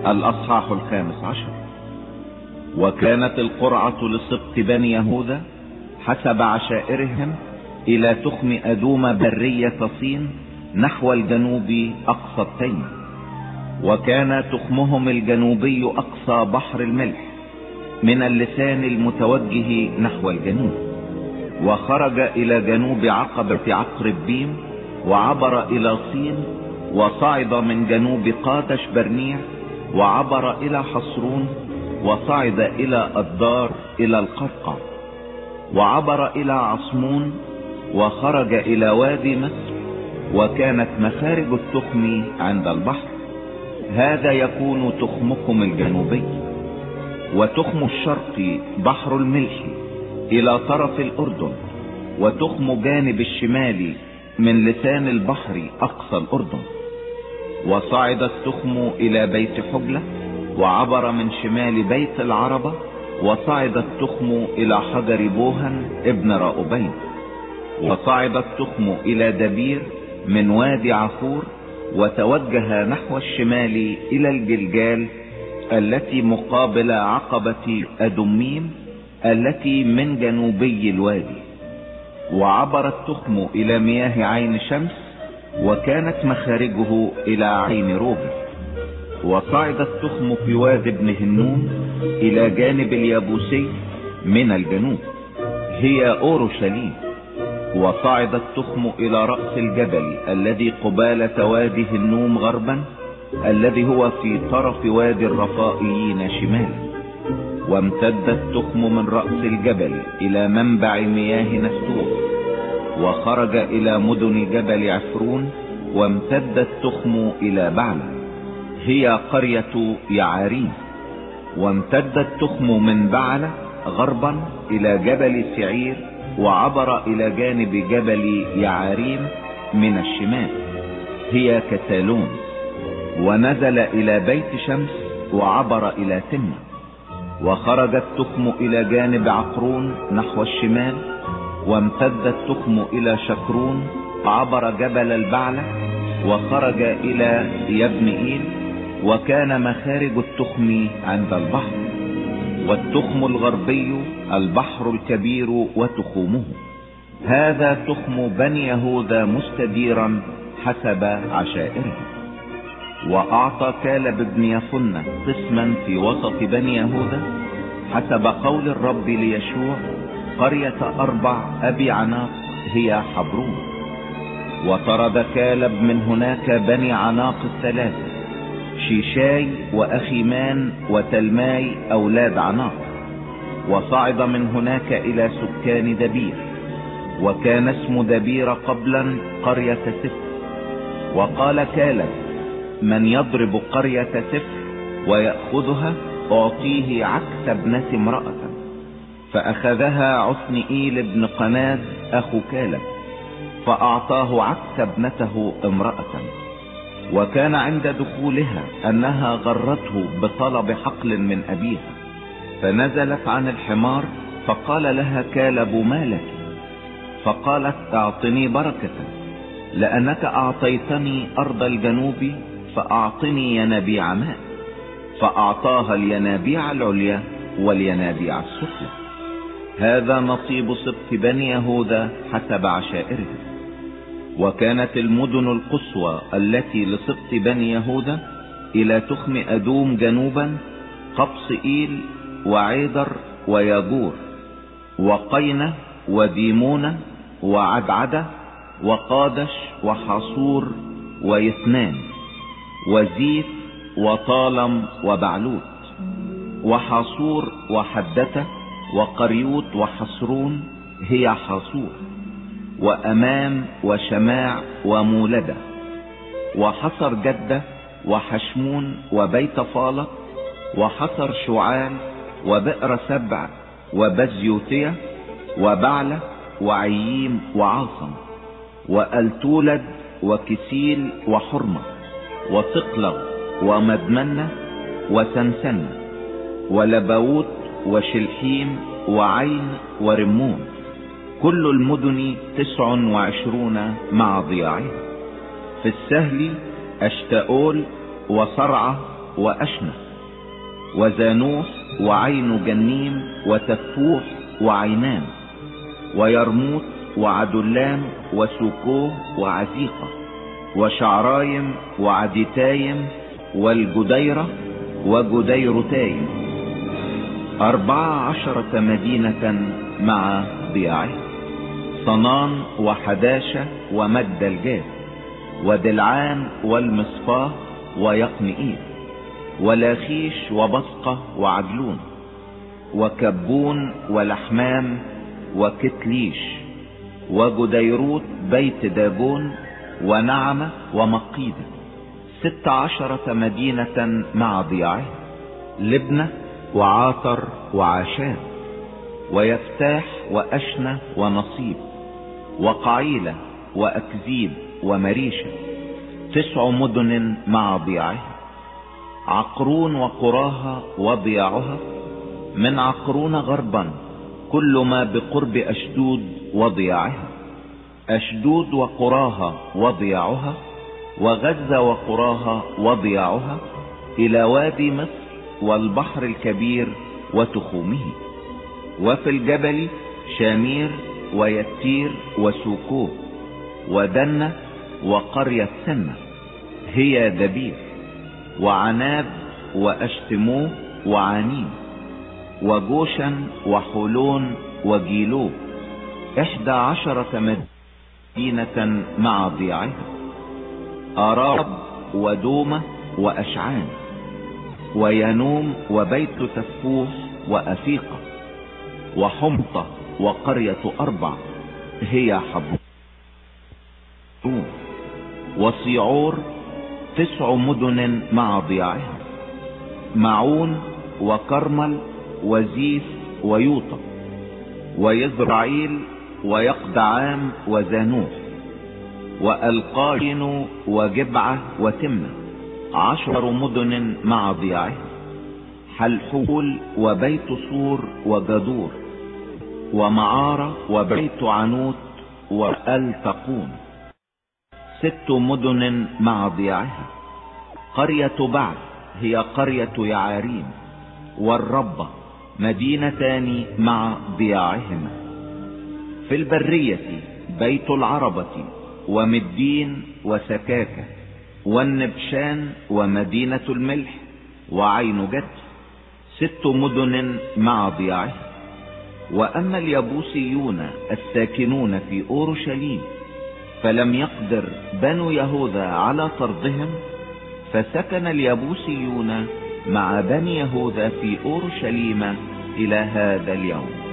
الأصحاح 15. وكانت القرعة لسبط بني يهوذا حسب عشائرهم إلى تخم أدوم برية صين نحو الجنوب أقصى التيم. وكان تخمهم الجنوبي أقصى بحر الملح من اللسان المتوجه نحو الجنوب، وخرج إلى جنوب عقبة عقرب بيم، وعبر إلى صين، وصعد من جنوب قادش برنيع، وعبر إلى حصرون، وصعد إلى الدار إلى القرقع، وعبر إلى عصمون، وخرج إلى وادي مصر. وكانت مخارج التخم عند البحر. هذا يكون تخمكم الجنوبي. وتخم الشرق بحر الملح إلى طرف الأردن، وتخم جانب الشمال من لسان البحر أقصى الأردن. وصعد التخم إلى بيت حجلة، وعبر من شمال بيت العربة، وصعد التخم إلى حجر بوهن ابن راؤبين. وصعد التخم إلى دبير من وادي عفور، وتوجه نحو الشمال إلى الجلجال التي مقابل عقبة أدميم التي من جنوبي الوادي. وعبر التخم إلى مياه عين شمس، وكانت مخارجه إلى عين روبل. وصعد التخم في وادي ابن هنوم إلى جانب اليابوسي من الجنوب، هي أورشليم. وصعد التخم إلى رأس الجبل الذي قبالة وادي هنوم غربا، الذي هو في طرف وادي الرفائيين شمالا. وامتد التخم من رأس الجبل إلى منبع مياه نستور، وخرج إلى مدن جبل عفرون. وامتد التخم إلى بعلة، هي قرية يعاريم. وامتد التخم من بعلة غربا إلى جبل سعير، وعبر إلى جانب جبل يعاريم من الشمال، هي كتالون. ونزل إلى بيت شمس، وعبر إلى تمنة. وخرج التخم إلى جانب عقرون نحو الشمال. وامتد التخم إلى شكرون، عبر جبل البعلة، وخرج إلى يبنئيل. وكان مخارج التخم عند البحر. والتخم الغربي البحر الكبير وتخومه. هذا تخم بني يهوذا مستديرا حسب عشائره. وأعطى كالب بن يفنة قسما في وسط بني يهوذا حسب قول الرب ليشوع، قرية 4 أبي عناق هي حبرون. وطرد كالب من هناك بني عناق 3، شيشاي وأخيمان وتلماي أولاد عناق. وصعد من هناك إلى سكان دبير، وكان اسم دبير قبلا قرية سفر. وقال كالب: من يضرب قرية سفر ويأخذها أعطيه عكس ابنة امرأة. فأخذها عثنئيل بن قناز أخو كالب، فأعطاه عكس ابنته امرأة. وكان عند دخولها أنها غرته بطلب حقل من أبيها، فنزلت عن الحمار، فقال لها كالب: ما لك؟ فقالت: اعطني بركة، لأنك أعطيتني أرض الجنوب، فأعطني ينابيع ماء. فأعطاها الينابيع العليا والينابيع السفلى. هذا نصيب سبط بني يهوذا حسب عشائرهم. وكانت المدن القصوى التي لسبط بني يهوذا إلى تخم أدوم جنوبا قبصئيل وعيدر وياجور وقينة وديمونة وعدعدة وقادش وحصور ويثنان وزيت وطالم وبعلوت وحصور وحدته وقريوت وحصرون، هي حصور وأمام وشماع ومولدة وحصر جدة وحشمون وبيت فالط وحصر شعال وبئر سبع وبزيوتية وبعلة وعييم وعاصم وألتولد وكسيل وحرمة وصقلغ ومدمنة وسنسنة ولباوت وشلحيم وعين ورمون، كل المدن 29 مع ضياعها. في السهل أشتاؤول وصرعة وأشنة وزانوح وعين جنيم وتفوح وعينان ويرموت وعدلام وسوكوه وعزيقة وشعرايم وعديتايم والجديرة وجديرتايم 14 مدينة مع ضياعها، صنان وحداشة ومجد الجاد ودلعان والمصفاه ويقنئيل ولاخيش وبصقة وعجلون وكبون ولحمام وكتليش وجديروت بيت داجون ونعمة ومقيدة 16 مدينة مع ضياعها، لبنة وعاطر وعاشان ويفتاح وأشنة ونصيب وقعيلة وأكذيب ومريشة 9 مدن مع ضياعها، عقرون وقراها وضياعها، من عقرون غربا كل ما بقرب أشدود وضياعها، أشدود وقراها وضياعها، وغزة وقراها وضياعها، إلى وادي مصر والبحر الكبير وتخومه، وفي الجبل شامير ويتير وسوكوه ودنة وقرية سنة هي دبير وعناب وأشتموه وعانيم وجوشن وحولون وجيلو 11 مدينة مع ضياعها، أراب ودومة وأشعان وينوم وبيت تفوح وأفيقة وحمطة وقرية 4 هي حبون وصيعور 9 مدن مع ضياعها، معون وكرمل وزيف ويوطا ويزرعيل ويقدعام وزانوح وألقاين وجبعة وتمنة 10 مدن مع ضياعها، حلحول وبيت صور وجدور ومعارة وبيت عنوت وألتقون 6 مدن مع ضياعها، قرية بعد هي قرية يعاريم والربة مدينتان مع ضياعهما، في البرية بيت العربة ومدين وسكاكة والنبشان ومدينة الملح وعين جد 6 مدن مع ضياعها. وأما اليبوسيون الساكنون في أورشليم فلم يقدر بنو يهوذا على طردهم، فسكن اليبوسيون مع بني يهوذا في أورشليم إلى هذا اليوم.